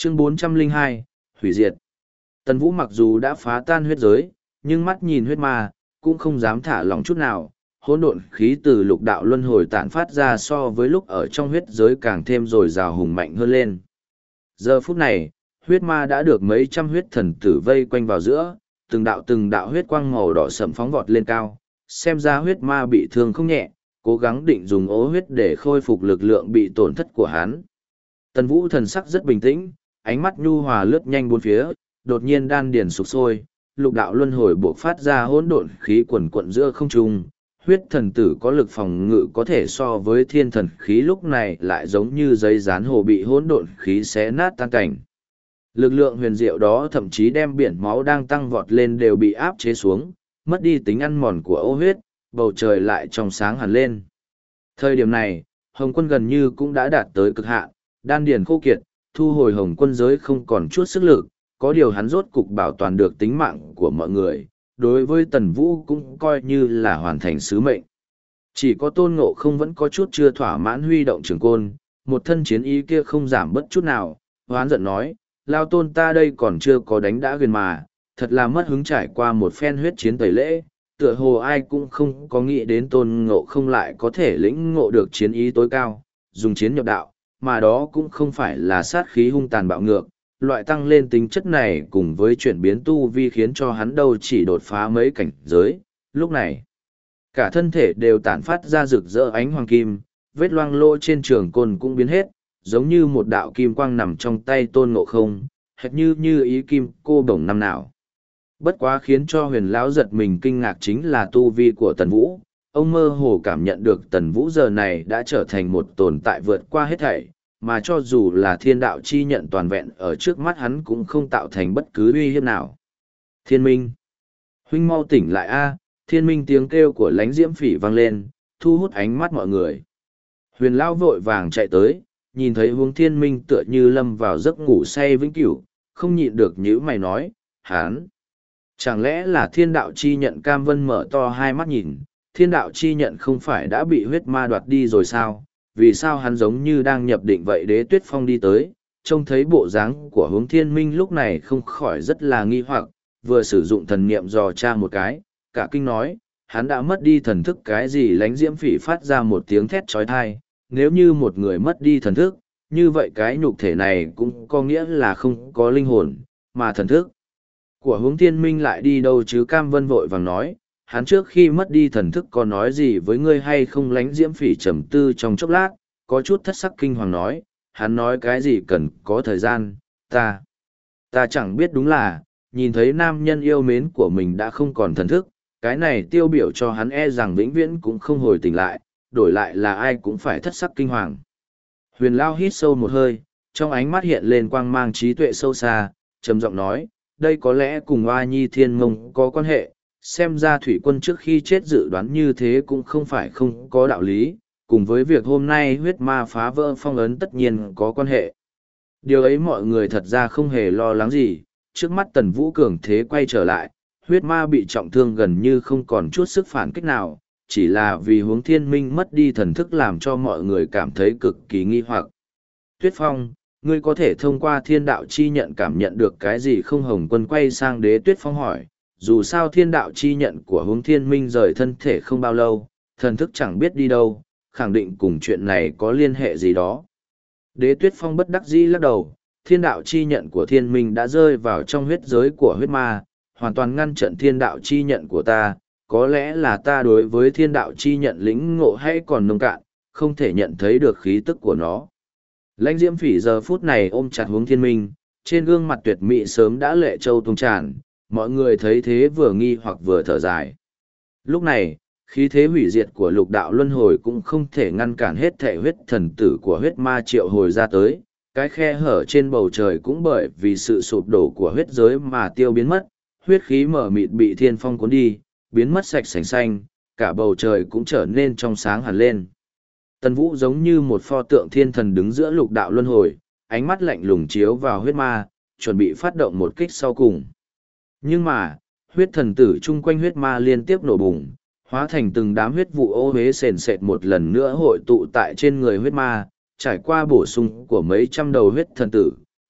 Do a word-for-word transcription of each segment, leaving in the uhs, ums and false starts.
Chương bốn trăm lẻ hai, hủy diệt. Tần Vũ mặc dù đã phá tan huyết giới, nhưng mắt nhìn huyết ma, cũng không dám thả lỏng chút nào. Hỗn độn khí từ lục đạo luân hồi tản phát ra so với lúc ở trong huyết giới càng thêm dồi dào hùng mạnh hơn lên. Giờ phút này, huyết ma đã được mấy trăm huyết thần tử vây quanh vào giữa, từng đạo từng đạo huyết quang màu đỏ sẫm phóng vọt lên cao, xem ra huyết ma bị thương không nhẹ, cố gắng định dùng ố huyết để khôi phục lực lượng bị tổn thất của hắn. Tần Vũ thần sắc rất bình tĩnh, ánh mắt nhu hòa lướt nhanh bốn phía, đột nhiên đan điền sục sôi, lục đạo luân hồi bộc phát ra hỗn độn khí quần quận giữa không trung. Huyết thần tử có lực phòng ngự có thể so với thiên thần khí lúc này lại giống như giấy dán hồ bị hỗn độn khí xé nát tan cảnh. Lực lượng huyền diệu đó thậm chí đem biển máu đang tăng vọt lên đều bị áp chế xuống, mất đi tính ăn mòn của ô huyết, bầu trời lại trong sáng hẳn lên. Thời điểm này, Hồng Quân gần như cũng đã đạt tới cực hạn, đan điền khô kiệt, thu hồi Hồng Quân giới không còn chút sức lực, có điều hắn rốt cục bảo toàn được tính mạng của mọi người, đối với Tần Vũ cũng coi như là hoàn thành sứ mệnh. Chỉ có Tôn Ngộ Không vẫn có chút chưa thỏa mãn huy động trường côn, một thân chiến ý kia không giảm bất chút nào, hoán giận nói, Lao Tôn ta đây còn chưa có đánh đã gần mà, thật là mất hứng trải qua một phen huyết chiến tẩy lễ, tựa hồ ai cũng không có nghĩ đến Tôn Ngộ Không lại có thể lĩnh ngộ được chiến ý tối cao, dùng chiến nhập đạo, mà đó cũng không phải là sát khí hung tàn bạo ngược. Loại tăng lên tính chất này cùng với chuyển biến tu vi khiến cho hắn đâu chỉ đột phá mấy cảnh giới, lúc này cả thân thể đều tản phát ra rực rỡ ánh hoàng kim, vết loang lỗ trên trường côn cũng biến hết, giống như một đạo kim quang nằm trong tay Tôn Ngộ Không, hệt như như ý kim cô bổng năm nào. Bất quá khiến cho huyền lão giật mình kinh ngạc chính là tu vi của Tần Vũ, ông mơ hồ cảm nhận được Tần Vũ giờ này đã trở thành một tồn tại vượt qua hết thảy, mà cho dù là thiên đạo chi nhận toàn vẹn ở trước mắt hắn cũng không tạo thành bất cứ uy hiếp nào. Thiên minh! Huynh mau tỉnh lại a! Thiên minh tiếng kêu của lánh diễm phỉ vang lên, thu hút ánh mắt mọi người. Huyền Lao vội vàng chạy tới, nhìn thấy hướng thiên minh tựa như lâm vào giấc ngủ say vĩnh cửu, không nhịn được nhíu mày nói, hán! Chẳng lẽ là thiên đạo chi nhận? Cam Vân mở to hai mắt nhìn, thiên đạo chi nhận không phải đã bị huyết ma đoạt đi rồi sao? Vì sao hắn giống như đang nhập định vậy? Đế Tuyết Phong đi tới, trông thấy bộ dáng của hướng thiên minh lúc này không khỏi rất là nghi hoặc, vừa sử dụng thần niệm dò tra một cái, cả kinh nói, hắn đã mất đi thần thức. Cái gì? Lánh diễm phỉ phát ra một tiếng thét trói thai, nếu như một người mất đi thần thức, như vậy cái nhục thể này cũng có nghĩa là không có linh hồn, mà thần thức của hướng thiên minh lại đi đâu chứ? Cam Vân vội vàng nói, hắn trước khi mất đi thần thức có nói gì với ngươi hay không? Lánh diễm phỉ trầm tư trong chốc lát, có chút thất sắc kinh hoàng nói, hắn nói cái gì cần có thời gian, ta, ta chẳng biết. Đúng là, nhìn thấy nam nhân yêu mến của mình đã không còn thần thức, cái này tiêu biểu cho hắn e rằng vĩnh viễn cũng không hồi tỉnh lại, đổi lại là ai cũng phải thất sắc kinh hoàng. Huyền Lao hít sâu một hơi, trong ánh mắt hiện lên quang mang trí tuệ sâu xa, trầm giọng nói, đây có lẽ cùng Oa Nhi Thiên Mông có quan hệ, xem ra thủy quân trước khi chết dự đoán như thế cũng không phải không có đạo lý, cùng với việc hôm nay huyết ma phá vỡ phong ấn tất nhiên có quan hệ. Điều ấy mọi người thật ra không hề lo lắng gì, trước mắt Tần Vũ cường thế quay trở lại, huyết ma bị trọng thương gần như không còn chút sức phản kích nào, chỉ là vì hướng thiên minh mất đi thần thức làm cho mọi người cảm thấy cực kỳ nghi hoặc. Tuyết Phong, ngươi có thể thông qua thiên đạo chi nhận cảm nhận được cái gì không? Hồng Quân quay sang Đế Tuyết Phong hỏi, dù sao thiên đạo chi nhận của hướng thiên minh rời thân thể không bao lâu, thần thức chẳng biết đi đâu, khẳng định cùng chuyện này có liên hệ gì đó. Đế Tuyết Phong bất đắc dĩ lắc đầu, thiên đạo chi nhận của thiên minh đã rơi vào trong huyết giới của huyết ma, hoàn toàn ngăn chặn thiên đạo chi nhận của ta, có lẽ là ta đối với thiên đạo chi nhận lĩnh ngộ hay còn nông cạn, không thể nhận thấy được khí tức của nó. Lãnh diễm phỉ giờ phút này ôm chặt hướng thiên minh, trên gương mặt tuyệt mỹ sớm đã lệ châu tung tràn, mọi người thấy thế vừa nghi hoặc vừa thở dài. Lúc này, khí thế hủy diệt của lục đạo luân hồi cũng không thể ngăn cản hết thể huyết thần tử của huyết ma triệu hồi ra tới, cái khe hở trên bầu trời cũng bởi vì sự sụp đổ của huyết giới mà tiêu biến mất, huyết khí mở mịt bị thiên phong cuốn đi, biến mất sạch sành xanh, cả bầu trời cũng trở nên trong sáng hẳn lên. Tần Vũ giống như một pho tượng thiên thần đứng giữa lục đạo luân hồi, ánh mắt lạnh lùng chiếu vào huyết ma, chuẩn bị phát động một kích sau cùng. Nhưng mà, huyết thần tử chung quanh huyết ma liên tiếp nổ bùng, hóa thành từng đám huyết vụ ô uế sền sệt một lần nữa hội tụ tại trên người huyết ma, trải qua bổ sung của mấy trăm đầu huyết thần tử,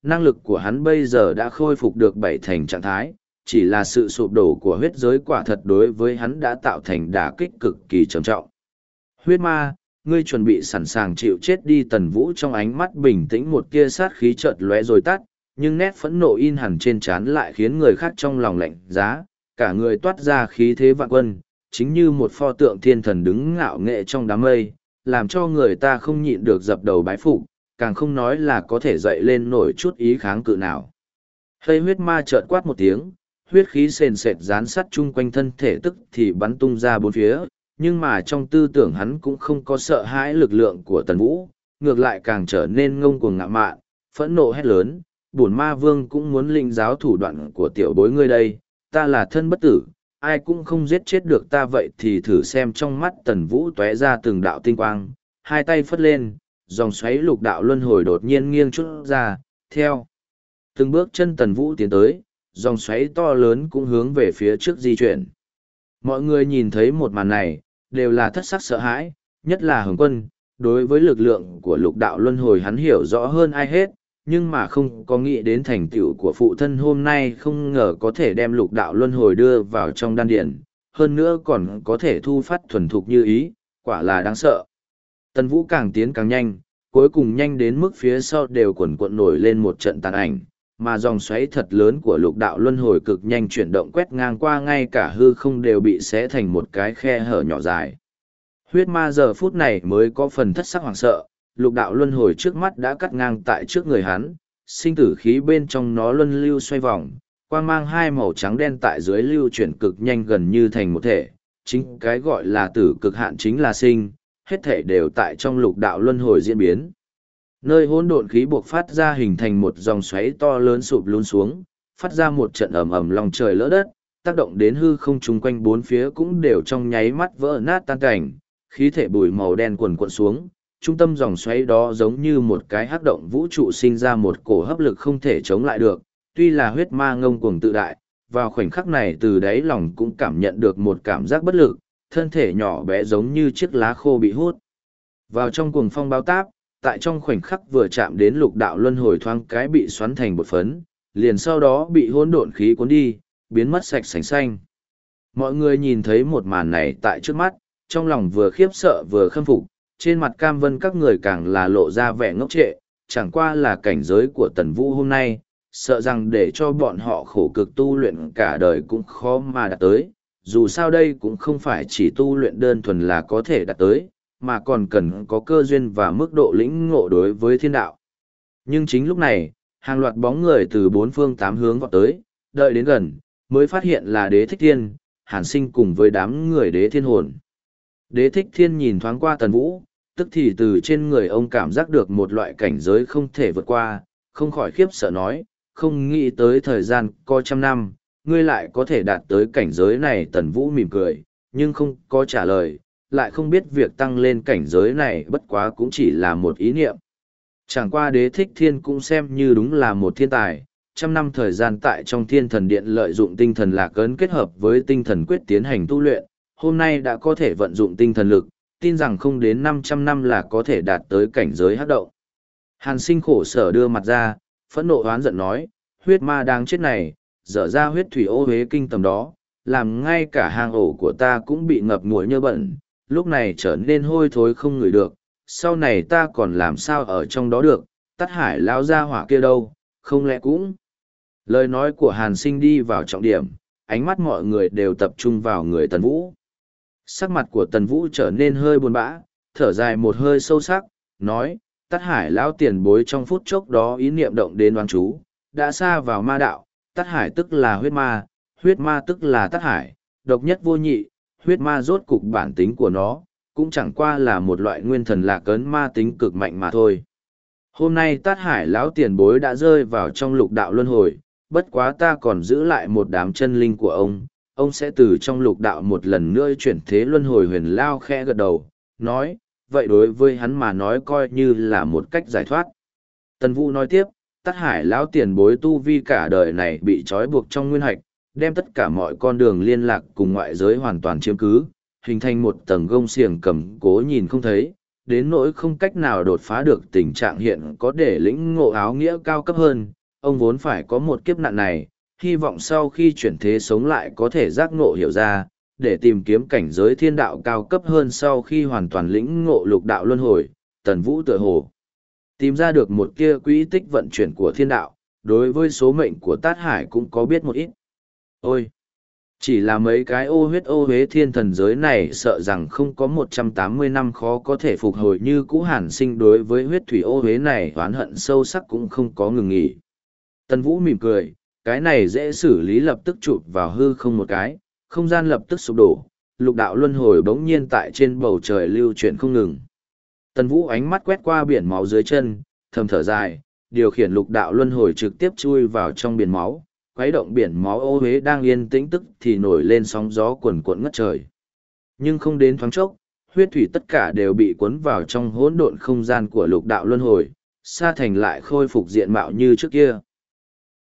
năng lực của hắn bây giờ đã khôi phục được bảy thành trạng thái, chỉ là sự sụp đổ của huyết giới quả thật đối với hắn đã tạo thành đả kích cực kỳ trầm trọng. Huyết ma, ngươi chuẩn bị sẵn sàng chịu chết đi. Tần Vũ trong ánh mắt bình tĩnh một tia sát khí chợt lóe rồi tắt, nhưng nét phẫn nộ in hẳn trên trán lại khiến người khác trong lòng lạnh giá, cả người toát ra khí thế vạn quân, chính như một pho tượng thiên thần đứng ngạo nghệ trong đám mây, làm cho người ta không nhịn được dập đầu bái phục, càng không nói là có thể dậy lên nổi chút ý kháng cự nào. Hây huyết ma chợt quát một tiếng, huyết khí sền sệt dán sát chung quanh thân thể tức thì bắn tung ra bốn phía, nhưng mà trong tư tưởng hắn cũng không có sợ hãi lực lượng của Tần Vũ, ngược lại càng trở nên ngông cuồng ngạo mạn, phẫn nộ hét lớn, bổn ma vương cũng muốn lĩnh giáo thủ đoạn của tiểu bối ngươi đây, ta là thân bất tử, ai cũng không giết chết được ta. Vậy thì thử xem. Trong mắt Tần Vũ tóe ra từng đạo tinh quang, hai tay phất lên, dòng xoáy lục đạo luân hồi đột nhiên nghiêng chút ra, theo từng bước chân Tần Vũ tiến tới, dòng xoáy to lớn cũng hướng về phía trước di chuyển. Mọi người nhìn thấy một màn này, đều là thất sắc sợ hãi, nhất là Hồng Quân, đối với lực lượng của lục đạo luân hồi hắn hiểu rõ hơn ai hết, nhưng mà không có nghĩ đến thành tựu của phụ thân hôm nay không ngờ có thể đem lục đạo luân hồi đưa vào trong đan điển, hơn nữa còn có thể thu phát thuần thục như ý, quả là đáng sợ. Tần Vũ càng tiến càng nhanh, cuối cùng nhanh đến mức phía sau đều quần cuộn nổi lên một trận tàn ảnh, mà dòng xoáy thật lớn của lục đạo luân hồi cực nhanh chuyển động quét ngang qua, ngay cả hư không đều bị xé thành một cái khe hở nhỏ dài. Huyết ma giờ phút này mới có phần thất sắc hoảng sợ, lục đạo luân hồi trước mắt đã cắt ngang tại trước người hắn, sinh tử khí bên trong nó luân lưu xoay vòng, quang mang hai màu trắng đen tại dưới lưu chuyển cực nhanh gần như thành một thể, chính cái gọi là tử cực hạn chính là sinh, hết thể đều tại trong lục đạo luân hồi diễn biến. Nơi hỗn độn khí buộc phát ra hình thành một dòng xoáy to lớn sụp lún xuống, phát ra một trận ầm ầm lòng trời lỡ đất, tác động đến hư không chung quanh bốn phía cũng đều trong nháy mắt vỡ nát tan cảnh, khí thể bụi màu đen quần cuộn xuống. Trung tâm dòng xoáy đó giống như một cái hắc động vũ trụ sinh ra một cổ hấp lực không thể chống lại được, tuy là huyết ma ngông cuồng tự đại, vào khoảnh khắc này từ đáy lòng cũng cảm nhận được một cảm giác bất lực, thân thể nhỏ bé giống như chiếc lá khô bị hút vào trong cuồng phong bao táp, tại trong khoảnh khắc vừa chạm đến lục đạo luân hồi thoáng cái bị xoắn thành bột phấn, liền sau đó bị hỗn độn khí cuốn đi, biến mất sạch sành xanh. Mọi người nhìn thấy một màn này tại trước mắt, trong lòng vừa khiếp sợ vừa khâm phục, trên mặt cam vân các người càng là lộ ra vẻ ngốc trệ, chẳng qua là cảnh giới của Tần Vũ hôm nay, sợ rằng để cho bọn họ khổ cực tu luyện cả đời cũng khó mà đạt tới, dù sao đây cũng không phải chỉ tu luyện đơn thuần là có thể đạt tới, mà còn cần có cơ duyên và mức độ lĩnh ngộ đối với thiên đạo. Nhưng chính lúc này, hàng loạt bóng người từ bốn phương tám hướng vọt tới, đợi đến gần, mới phát hiện là Đế Thích Thiên, Hàn Sinh cùng với đám người Đế Thiên Hồn. Đế Thích Thiên nhìn thoáng qua Tần Vũ, tức thì từ trên người ông cảm giác được một loại cảnh giới không thể vượt qua, không khỏi khiếp sợ nói, không nghĩ tới thời gian có trăm năm, ngươi lại có thể đạt tới cảnh giới này. Tần Vũ mỉm cười, nhưng không có trả lời, lại không biết việc tăng lên cảnh giới này bất quá cũng chỉ là một ý niệm. Chẳng qua Đế Thích Thiên cũng xem như đúng là một thiên tài, trăm năm thời gian tại trong Thiên Thần Điện lợi dụng tinh thần lạc ấn kết hợp với tinh thần quyết tiến hành tu luyện, hôm nay đã có thể vận dụng tinh thần lực, tin rằng không đến năm trăm năm là có thể đạt tới cảnh giới hắc động. Hàn Sinh khổ sở đưa mặt ra, phẫn nộ oán giận nói, huyết ma đáng chết này, dở ra huyết thủy ô hế kinh tầm đó, làm ngay cả hang ổ của ta cũng bị ngập ngụa nhơ bẩn, lúc này trở nên hôi thối không ngửi được, sau này ta còn làm sao ở trong đó được, Tát Hải lao ra hỏa kia đâu, không lẽ cũng... Lời nói của Hàn Sinh đi vào trọng điểm, ánh mắt mọi người đều tập trung vào người Tần Vũ. Sắc mặt của Tần Vũ trở nên hơi buồn bã, thở dài một hơi sâu sắc, nói, Tát Hải lão tiền bối trong phút chốc đó ý niệm động đến đoán chú, đã xa vào ma đạo, Tát Hải tức là huyết ma, huyết ma tức là Tát Hải, độc nhất vô nhị, huyết ma rốt cục bản tính của nó, cũng chẳng qua là một loại nguyên thần lạc ấn ma tính cực mạnh mà thôi. Hôm nay Tát Hải lão tiền bối đã rơi vào trong lục đạo luân hồi, bất quá ta còn giữ lại một đám chân linh của ông, ông sẽ từ trong lục đạo một lần nữa chuyển thế luân hồi. Huyền Lao khẽ gật đầu, nói, vậy đối với hắn mà nói coi như là một cách giải thoát. Tần Vũ nói tiếp, Tát Hải lão tiền bối tu vi cả đời này bị trói buộc trong nguyên hạch, đem tất cả mọi con đường liên lạc cùng ngoại giới hoàn toàn chiếm cứ, hình thành một tầng gông xiềng cầm cố nhìn không thấy, đến nỗi không cách nào đột phá được tình trạng hiện có để lĩnh ngộ áo nghĩa cao cấp hơn, ông vốn phải có một kiếp nạn này, hy vọng sau khi chuyển thế sống lại có thể giác ngộ hiểu ra, để tìm kiếm cảnh giới thiên đạo cao cấp hơn sau khi hoàn toàn lĩnh ngộ lục đạo luân hồi. Tần Vũ tựa hồ tìm ra được một kia quỹ tích vận chuyển của thiên đạo, đối với số mệnh của Tát Hải cũng có biết một ít. Ôi! Chỉ là mấy cái ô huyết ô huế thiên thần giới này sợ rằng không có một trăm tám mươi năm khó có thể phục hồi như cũ. Hàn Sinh đối với huyết thủy ô huế này oán hận sâu sắc cũng không có ngừng nghỉ. Tần Vũ mỉm cười, cái này dễ xử lý, lập tức chụp vào hư không một cái, không gian lập tức sụp đổ, lục đạo luân hồi bỗng nhiên tại trên bầu trời lưu chuyển không ngừng. Tần Vũ ánh mắt quét qua biển máu dưới chân, thầm thở dài, điều khiển lục đạo luân hồi trực tiếp chui vào trong biển máu, khuấy động biển máu ô huế đang yên tĩnh tức thì nổi lên sóng gió cuồn cuộn ngất trời. Nhưng không đến thoáng chốc, huyết thủy tất cả đều bị cuốn vào trong hỗn độn không gian của lục đạo luân hồi, Sa Thành lại khôi phục diện mạo như trước kia.